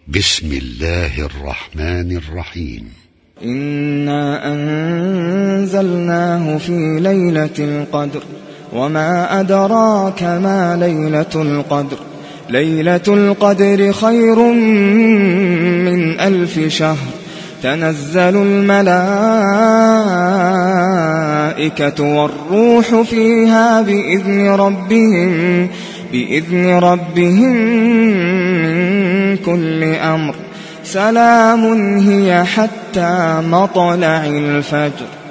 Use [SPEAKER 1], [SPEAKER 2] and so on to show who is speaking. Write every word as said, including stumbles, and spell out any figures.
[SPEAKER 1] بسم الله الرحمن الرحيم.
[SPEAKER 2] إنا أنزلناه في ليلة القدر وما أدراك ما ليلة القدر ليلة القدر خير من ألف شهر تنزل الملائكة والروح فيها بإذن ربهم بإذن ربهم من كل أمر سلام هي حتى مطلع الفجر.